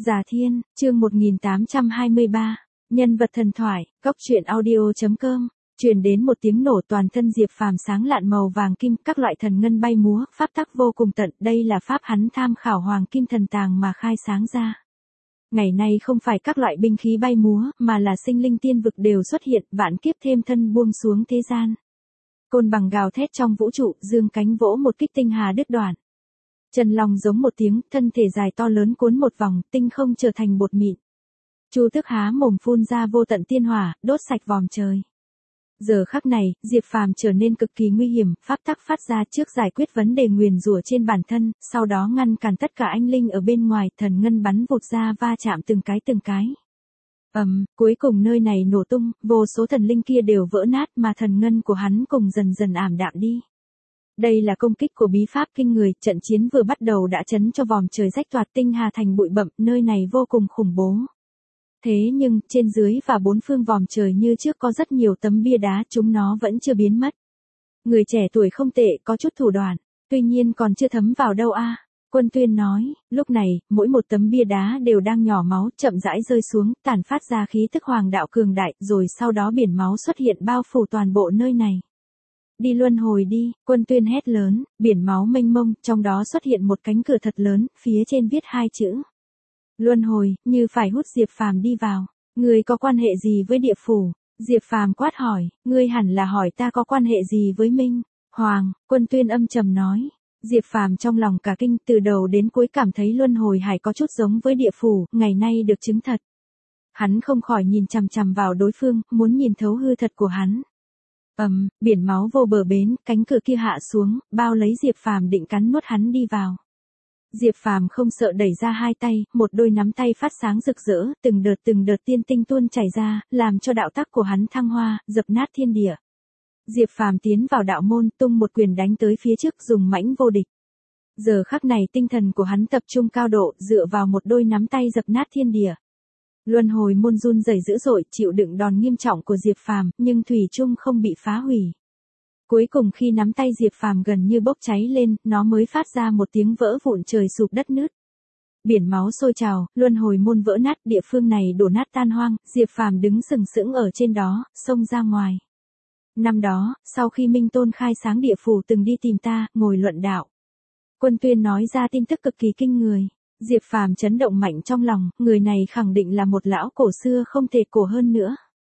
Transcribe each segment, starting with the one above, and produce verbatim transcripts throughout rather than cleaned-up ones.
Già Thiên, chương một nghìn tám trăm hai mươi ba, nhân vật thần thoại, góc truyện audio chấm com, truyền đến một tiếng nổ toàn thân Diệp Phàm sáng lạn màu vàng kim, các loại thần ngân bay múa, pháp tắc vô cùng tận, đây là pháp hắn tham khảo hoàng kim thần tàng mà khai sáng ra. Ngày nay không phải các loại binh khí bay múa, mà là sinh linh tiên vực đều xuất hiện, vạn kiếp thêm thân buông xuống thế gian. Côn bằng gào thét trong vũ trụ, dương cánh vỗ một kích tinh hà đứt đoạn. Chân long giống một tiếng, thân thể dài to lớn cuốn một vòng, tinh không trở thành bột mịn. Chu Tước há mồm phun ra vô tận tiên hỏa, đốt sạch vòm trời. Giờ khắc này, Diệp Phàm trở nên cực kỳ nguy hiểm, pháp tắc phát ra trước giải quyết vấn đề nguyền rủa trên bản thân, sau đó ngăn cản tất cả anh linh ở bên ngoài, thần ngân bắn vụt ra va chạm từng cái từng cái. Ầm, um, cuối cùng nơi này nổ tung, vô số thần linh kia đều vỡ nát mà thần ngân của hắn cùng dần dần ảm đạm đi. Đây là công kích của bí pháp kinh người, trận chiến vừa bắt đầu đã chấn cho vòm trời rách toạc, tinh hà thành bụi bặm, nơi này vô cùng khủng bố. Thế nhưng, trên dưới và bốn phương vòm trời như trước có rất nhiều tấm bia đá, chúng nó vẫn chưa biến mất. Người trẻ tuổi không tệ, có chút thủ đoạn, tuy nhiên còn chưa thấm vào đâu a. À. Quân Tuyên nói, lúc này, mỗi một tấm bia đá đều đang nhỏ máu, chậm rãi rơi xuống, tản phát ra khí tức hoàng đạo cường đại, rồi sau đó biển máu xuất hiện bao phủ toàn bộ nơi này. Đi luân hồi đi, Quân Tuyên hét lớn, biển máu mênh mông, trong đó xuất hiện một cánh cửa thật lớn, phía trên viết hai chữ. Luân hồi, như phải hút Diệp Phàm đi vào. Ngươi có quan hệ gì với địa phủ? Diệp Phàm quát hỏi, ngươi hẳn là hỏi ta có quan hệ gì với Minh Hoàng, Quân Tuyên âm trầm nói. Diệp Phàm trong lòng cả kinh, từ đầu đến cuối cảm thấy luân hồi hải có chút giống với địa phủ, ngày nay được chứng thật. Hắn không khỏi nhìn chằm chằm vào đối phương, muốn nhìn thấu hư thật của hắn. Ầm, um, biển máu vô bờ bến, cánh cửa kia hạ xuống, bao lấy Diệp Phàm định cắn nuốt hắn đi vào. Diệp Phàm không sợ đẩy ra hai tay, một đôi nắm tay phát sáng rực rỡ, từng đợt từng đợt tiên tinh tuôn chảy ra, làm cho đạo tắc của hắn thăng hoa, dập nát thiên địa. Diệp Phàm tiến vào đạo môn, tung một quyền đánh tới phía trước, dùng mãnh vô địch. Giờ khắc này tinh thần của hắn tập trung cao độ, dựa vào một đôi nắm tay dập nát thiên địa. Luân hồi môn run rẩy dữ dội, chịu đựng đòn nghiêm trọng của Diệp Phàm, nhưng thủy chung không bị phá hủy. Cuối cùng khi nắm tay Diệp Phàm gần như bốc cháy lên, nó mới phát ra một tiếng vỡ vụn, trời sụp đất nứt. Biển máu sôi trào, luân hồi môn vỡ nát, địa phương này đổ nát tan hoang, Diệp Phàm đứng sừng sững ở trên đó, xông ra ngoài. Năm đó, sau khi Minh Tôn khai sáng địa phủ từng đi tìm ta, ngồi luận đạo. Quân Tuyên nói ra tin tức cực kỳ kinh người. Diệp Phàm chấn động mạnh trong lòng, người này khẳng định là một lão cổ xưa không thể cổ hơn nữa.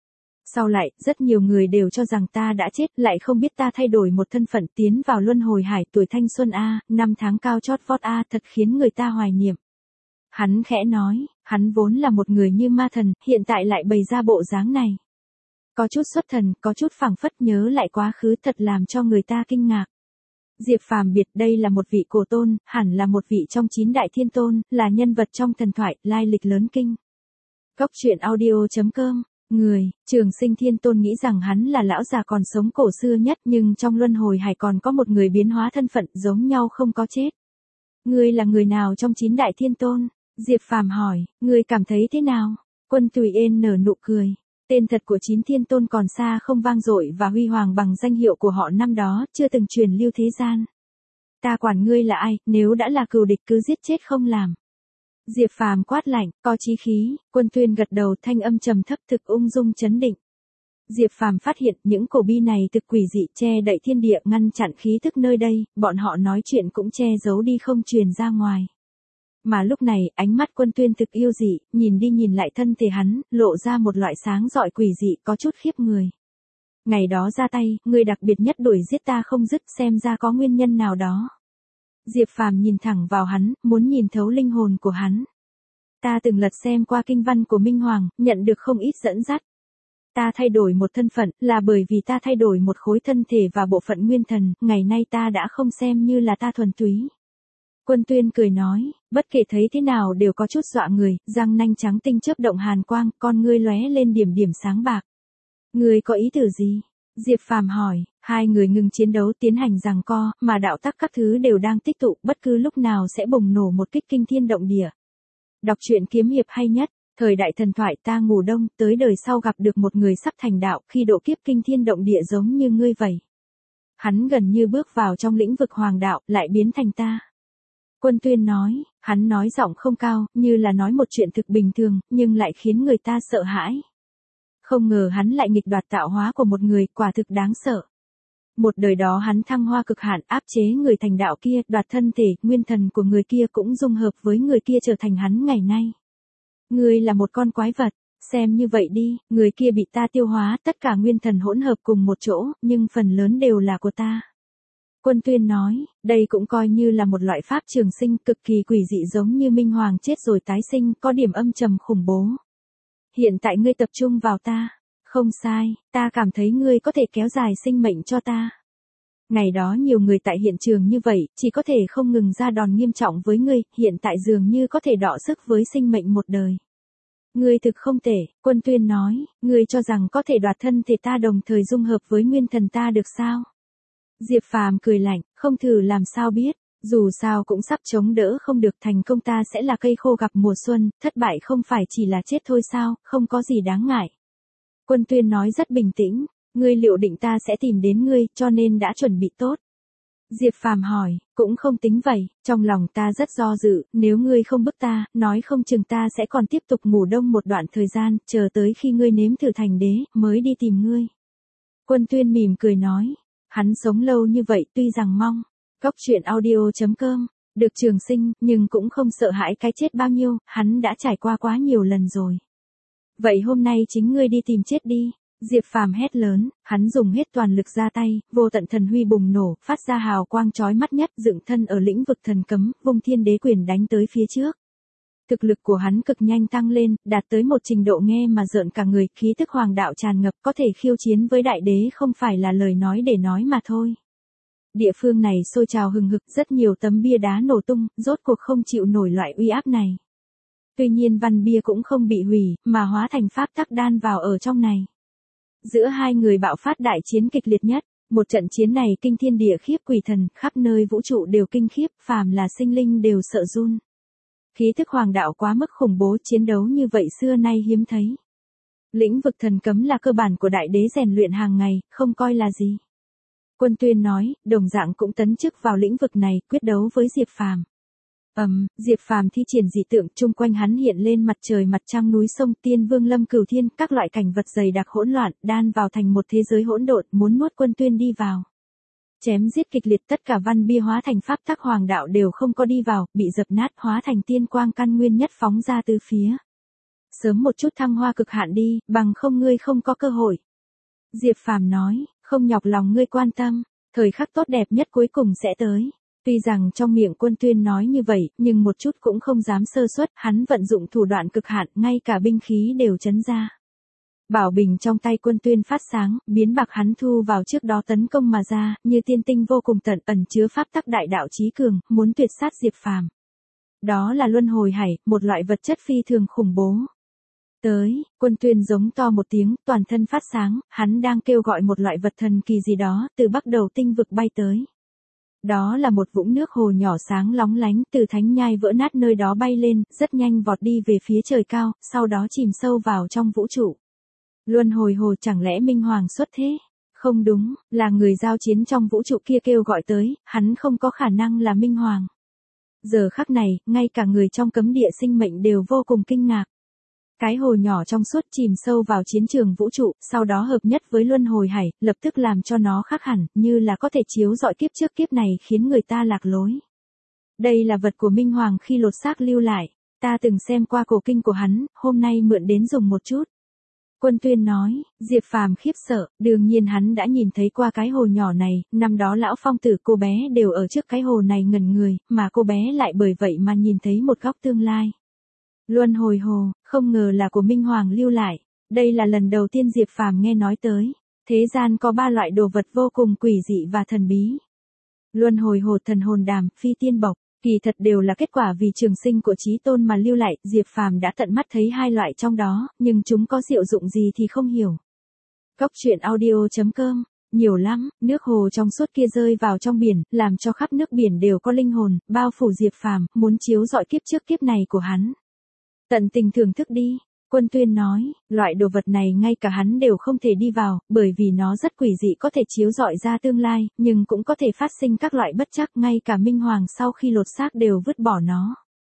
Sau lại, rất nhiều người đều cho rằng ta đã chết, lại không biết ta thay đổi một thân phận tiến vào luân hồi hải, tuổi thanh xuân A, năm tháng cao chót vót A, thật khiến người ta hoài niệm. Hắn khẽ nói, hắn vốn là một người như ma thần, hiện tại lại bày ra bộ dáng này. Có chút xuất thần, có chút phảng phất nhớ lại quá khứ, thật làm cho người ta kinh ngạc. Diệp Phàm biệt, đây là một vị cổ tôn, hẳn là một vị trong chín đại thiên tôn, là nhân vật trong thần thoại, lai lịch lớn kinh. Góc truyện audio chấm com. Người, Trường Sinh Thiên Tôn nghĩ rằng hắn là lão già còn sống cổ xưa nhất, nhưng trong luân hồi hải còn có một người biến hóa thân phận, giống nhau không có chết. Ngươi là người nào trong chín đại thiên tôn? Diệp Phàm hỏi, ngươi cảm thấy thế nào? Quân Tùy Yên nở nụ cười. Tên thật của chín thiên tôn còn xa không vang dội và huy hoàng bằng danh hiệu của họ năm đó, chưa từng truyền lưu thế gian. Ta quản ngươi là ai, nếu đã là cừu địch cứ giết chết không làm. Diệp Phàm quát lạnh, có chí khí. Quân Tuyên gật đầu, thanh âm trầm thấp, thực ung dung chấn định. Diệp Phàm phát hiện những cổ bi này thực quỷ dị, che đậy thiên địa, ngăn chặn khí thức nơi đây, bọn họ nói chuyện cũng che giấu đi không truyền ra ngoài. Mà lúc này, ánh mắt Quân Tuyên thực yêu dị, nhìn đi nhìn lại thân thể hắn, lộ ra một loại sáng rọi quỷ dị, có chút khiếp người. Ngày đó ra tay, người đặc biệt nhất đuổi giết ta không dứt, xem ra có nguyên nhân nào đó. Diệp Phàm nhìn thẳng vào hắn, muốn nhìn thấu linh hồn của hắn. Ta từng lật xem qua kinh văn của Minh Hoàng, nhận được không ít dẫn dắt. Ta thay đổi một thân phận, là bởi vì ta thay đổi một khối thân thể và bộ phận nguyên thần, ngày nay ta đã không xem như là ta thuần túy. Quân Tuyên cười nói, bất kể thấy thế nào đều có chút dọa người, răng nanh trắng tinh chớp động hàn quang, con ngươi lóe lên điểm điểm sáng bạc. Ngươi có ý tưởng gì? Diệp Phàm hỏi. Hai người ngừng chiến đấu, tiến hành giằng co, mà đạo tắc các thứ đều đang tích tụ, bất cứ lúc nào sẽ bùng nổ một kích kinh thiên động địa. Đọc truyện kiếm hiệp hay nhất, thời đại thần thoại ta ngủ đông, tới đời sau gặp được một người sắp thành đạo, khi độ kiếp kinh thiên động địa giống như ngươi vậy. Hắn gần như bước vào trong lĩnh vực hoàng đạo, lại biến thành ta. Quân Tuyên nói, Hắn nói giọng không cao, như là nói một chuyện thực bình thường, nhưng lại khiến người ta sợ hãi. Không ngờ hắn lại nghịch đoạt tạo hóa của một người, quả thực đáng sợ. Một đời đó hắn thăng hoa cực hạn, áp chế người thành đạo kia, đoạt thân thể, nguyên thần của người kia cũng dung hợp với người kia trở thành hắn ngày nay. Ngươi là một con quái vật, xem như vậy đi, người kia bị ta tiêu hóa, tất cả nguyên thần hỗn hợp cùng một chỗ, nhưng phần lớn đều là của ta. Quân Tuyên nói, đây cũng coi như là một loại pháp trường sinh cực kỳ quỷ dị, giống như Minh Hoàng chết rồi tái sinh, có điểm âm trầm khủng bố. Hiện tại ngươi tập trung vào ta. Không sai, ta cảm thấy ngươi có thể kéo dài sinh mệnh cho ta. Ngày đó nhiều người tại hiện trường như vậy, chỉ có thể không ngừng ra đòn nghiêm trọng với ngươi, hiện tại dường như có thể đọ sức với sinh mệnh một đời. Ngươi thực không thể, Quân Tuyên nói, ngươi cho rằng có thể đoạt thân thể ta đồng thời dung hợp với nguyên thần ta được sao? Diệp Phàm cười lạnh, không thử làm sao biết, dù sao cũng sắp chống đỡ không được, thành công ta sẽ là cây khô gặp mùa xuân, thất bại không phải chỉ là chết thôi sao, không có gì đáng ngại. Quân Tuyên nói rất bình tĩnh, ngươi liệu định ta sẽ tìm đến ngươi, cho nên đã chuẩn bị tốt. Diệp Phàm hỏi, cũng không tính vậy, trong lòng ta rất do dự, nếu ngươi không bức ta, nói không chừng ta sẽ còn tiếp tục ngủ đông một đoạn thời gian, chờ tới khi ngươi nếm thử thành đế, mới đi tìm ngươi. Quân Tuyên mỉm cười nói, hắn sống lâu như vậy tuy rằng mong, Cốc Truyện Audio chấm com, được trường sinh, nhưng cũng không sợ hãi cái chết bao nhiêu, hắn đã trải qua quá nhiều lần rồi. Vậy hôm nay chính ngươi đi tìm chết đi. Diệp Phàm hét lớn, hắn dùng hết toàn lực ra tay, vô tận thần huy bùng nổ, phát ra hào quang chói mắt nhất, dựng thân ở lĩnh vực thần cấm, vung thiên đế quyền đánh tới phía trước. Thực lực của hắn cực nhanh tăng lên, đạt tới một trình độ nghe mà rợn cả người, khí tức hoàng đạo tràn ngập, có thể khiêu chiến với đại đế không phải là lời nói để nói mà thôi. Địa phương này sôi trào hừng hực, rất nhiều tấm bia đá nổ tung, rốt cuộc không chịu nổi loại uy áp này. Tuy nhiên văn bia cũng không bị hủy, mà hóa thành pháp tắc đan vào ở trong này. Giữa hai người bạo phát đại chiến kịch liệt nhất, một trận chiến này kinh thiên địa khiếp quỷ thần, khắp nơi vũ trụ đều kinh khiếp, phàm là sinh linh đều sợ run. Khí thức hoàng đạo quá mức khủng bố, chiến đấu như vậy xưa nay hiếm thấy. Lĩnh vực thần cấm là cơ bản của đại đế rèn luyện hàng ngày, không coi là gì. Quân Tuyên nói, đồng dạng cũng tấn chức vào lĩnh vực này, quyết đấu với Diệp Phàm. Ầm, um, Diệp Phàm thi triển dị tượng, chung quanh hắn hiện lên mặt trời, mặt trăng, núi sông, tiên vương lâm cửu thiên, các loại cảnh vật dày đặc hỗn loạn, đan vào thành một thế giới hỗn độn, muốn nuốt Quân Tuyên đi vào. Chém giết kịch liệt, tất cả văn bia hóa thành pháp tắc hoàng đạo đều không có đi vào, bị dập nát, hóa thành tiên quang căn nguyên nhất phóng ra từ phía. Sớm một chút thăng hoa cực hạn đi, bằng không ngươi không có cơ hội. Diệp Phàm nói, không nhọc lòng ngươi quan tâm, thời khắc tốt đẹp nhất cuối cùng sẽ tới. Tuy rằng trong miệng Quân Tuyên nói như vậy, nhưng một chút cũng không dám sơ suất, hắn vận dụng thủ đoạn cực hạn, ngay cả binh khí đều chấn ra. Bảo bình trong tay Quân Tuyên phát sáng, biến bạc hắn thu vào trước đó tấn công mà ra, như tiên tinh vô cùng tận, ẩn chứa pháp tắc đại đạo chí cường, muốn tuyệt sát Diệp Phàm. Đó là luân hồi hải, một loại vật chất phi thường khủng bố. Tới, Quân Tuyên giống to một tiếng, toàn thân phát sáng, hắn đang kêu gọi một loại vật thần kỳ gì đó, từ bắc đầu tinh vực bay tới. Đó là một vũng nước hồ nhỏ sáng lóng lánh, từ thánh nhai vỡ nát nơi đó bay lên, rất nhanh vọt đi về phía trời cao, sau đó chìm sâu vào trong vũ trụ. Luân hồi hồ, chẳng lẽ Minh Hoàng xuất thế? Không đúng, là người giao chiến trong vũ trụ kia kêu gọi tới, hắn không có khả năng là Minh Hoàng. Giờ khắc này, ngay cả người trong cấm địa sinh mệnh đều vô cùng kinh ngạc. Cái hồ nhỏ trong suốt chìm sâu vào chiến trường vũ trụ, sau đó hợp nhất với luân hồi hải, lập tức làm cho nó khác hẳn, như là có thể chiếu rọi kiếp trước kiếp này, khiến người ta lạc lối. Đây là vật của Minh Hoàng khi lột xác lưu lại, ta từng xem qua cổ kinh của hắn, hôm nay mượn đến dùng một chút. Quân Tuyên nói, Diệp Phàm khiếp sợ, đương nhiên hắn đã nhìn thấy qua cái hồ nhỏ này, năm đó lão phong tử cô bé đều ở trước cái hồ này ngẩn người, mà cô bé lại bởi vậy mà nhìn thấy một góc tương lai. Luân hồi hồ, không ngờ là của Minh Hoàng lưu lại, đây là lần đầu tiên Diệp Phàm nghe nói tới. Thế gian có ba loại đồ vật vô cùng quỷ dị và thần bí. Luân hồi hồ, thần hồn đàm, phi tiên bộc, kỳ thật đều là kết quả vì trường sinh của Chí Tôn mà lưu lại, Diệp Phàm đã tận mắt thấy hai loại trong đó, nhưng chúng có diệu dụng gì thì không hiểu. Cốc Truyện Audio chấm com, nhiều lắm, nước hồ trong suốt kia rơi vào trong biển, làm cho khắp nước biển đều có linh hồn, bao phủ Diệp Phàm, muốn chiếu rọi kiếp trước kiếp này của hắn. Tận tình thưởng thức đi, Quân Tuyên nói, loại đồ vật này ngay cả hắn đều không thể đi vào, bởi vì nó rất quỷ dị, có thể chiếu rọi ra tương lai, nhưng cũng có thể phát sinh các loại bất trắc, ngay cả Minh Hoàng sau khi lột xác đều vứt bỏ nó.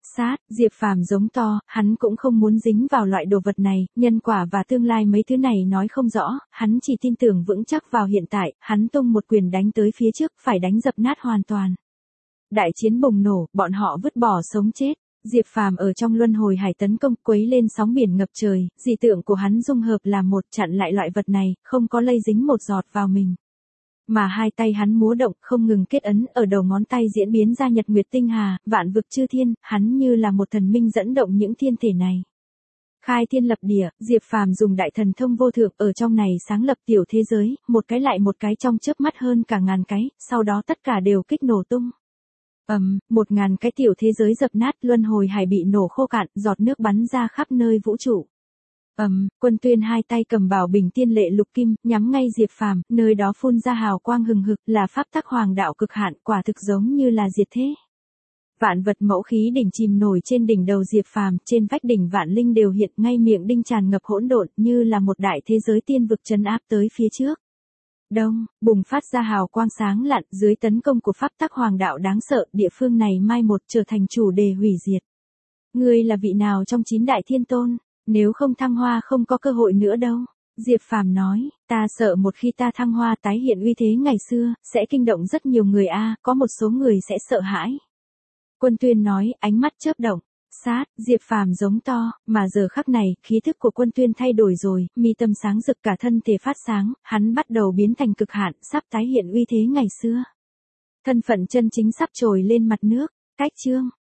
Sát, Diệp Phàm giống to, hắn cũng không muốn dính vào loại đồ vật này, nhân quả và tương lai mấy thứ này nói không rõ, hắn chỉ tin tưởng vững chắc vào hiện tại, hắn tung một quyền đánh tới phía trước, phải đánh dập nát hoàn toàn. Đại chiến bùng nổ, bọn họ vứt bỏ sống chết. Diệp Phàm ở trong luân hồi hải tấn công, quấy lên sóng biển ngập trời, dị tượng của hắn dung hợp làm một, chặn lại loại vật này, không có lây dính một giọt vào mình. Mà hai tay hắn múa động, không ngừng kết ấn, ở đầu ngón tay diễn biến ra nhật nguyệt tinh hà, vạn vực chư thiên, hắn như là một thần minh dẫn động những thiên thể này. Khai thiên lập địa, Diệp Phàm dùng đại thần thông vô thượng ở trong này sáng lập tiểu thế giới, một cái lại một cái trong chớp mắt hơn cả ngàn cái, sau đó tất cả đều kích nổ tung. ầm, um, một ngàn cái tiểu thế giới dập nát, luân hồi hải bị nổ khô cạn, giọt nước bắn ra khắp nơi vũ trụ. ầm, um, Quân Tuyên hai tay cầm bảo bình tiên lệ lục kim, nhắm ngay Diệp Phàm, nơi đó phun ra hào quang hừng hực, là pháp tắc hoàng đạo cực hạn, quả thực giống như là diệt thế. Vạn vật mẫu khí đỉnh chìm nổi trên đỉnh đầu Diệp Phàm, trên vách đỉnh vạn linh đều hiện, ngay miệng đinh tràn ngập hỗn độn, như là một đại thế giới tiên vực trấn áp tới phía trước. Đông, bùng phát ra hào quang sáng lạn, dưới tấn công của pháp tắc hoàng đạo đáng sợ, địa phương này mai một trở thành chủ đề hủy diệt. Ngươi là vị nào trong chín đại thiên tôn? Nếu không thăng hoa không có cơ hội nữa đâu. Diệp Phàm nói, ta sợ một khi ta thăng hoa tái hiện uy thế ngày xưa, sẽ kinh động rất nhiều người a, có một số người sẽ sợ hãi. Quân Tuyên nói, ánh mắt chớp động. Sát, Diệp Phàm giống to, mà giờ khắc này, khí thức của Quân Tuyên thay đổi rồi, mi tâm sáng rực cả thân thể phát sáng, hắn bắt đầu biến thành cực hạn, sắp tái hiện uy thế ngày xưa. Thân phận chân chính sắp trồi lên mặt nước, cách chương.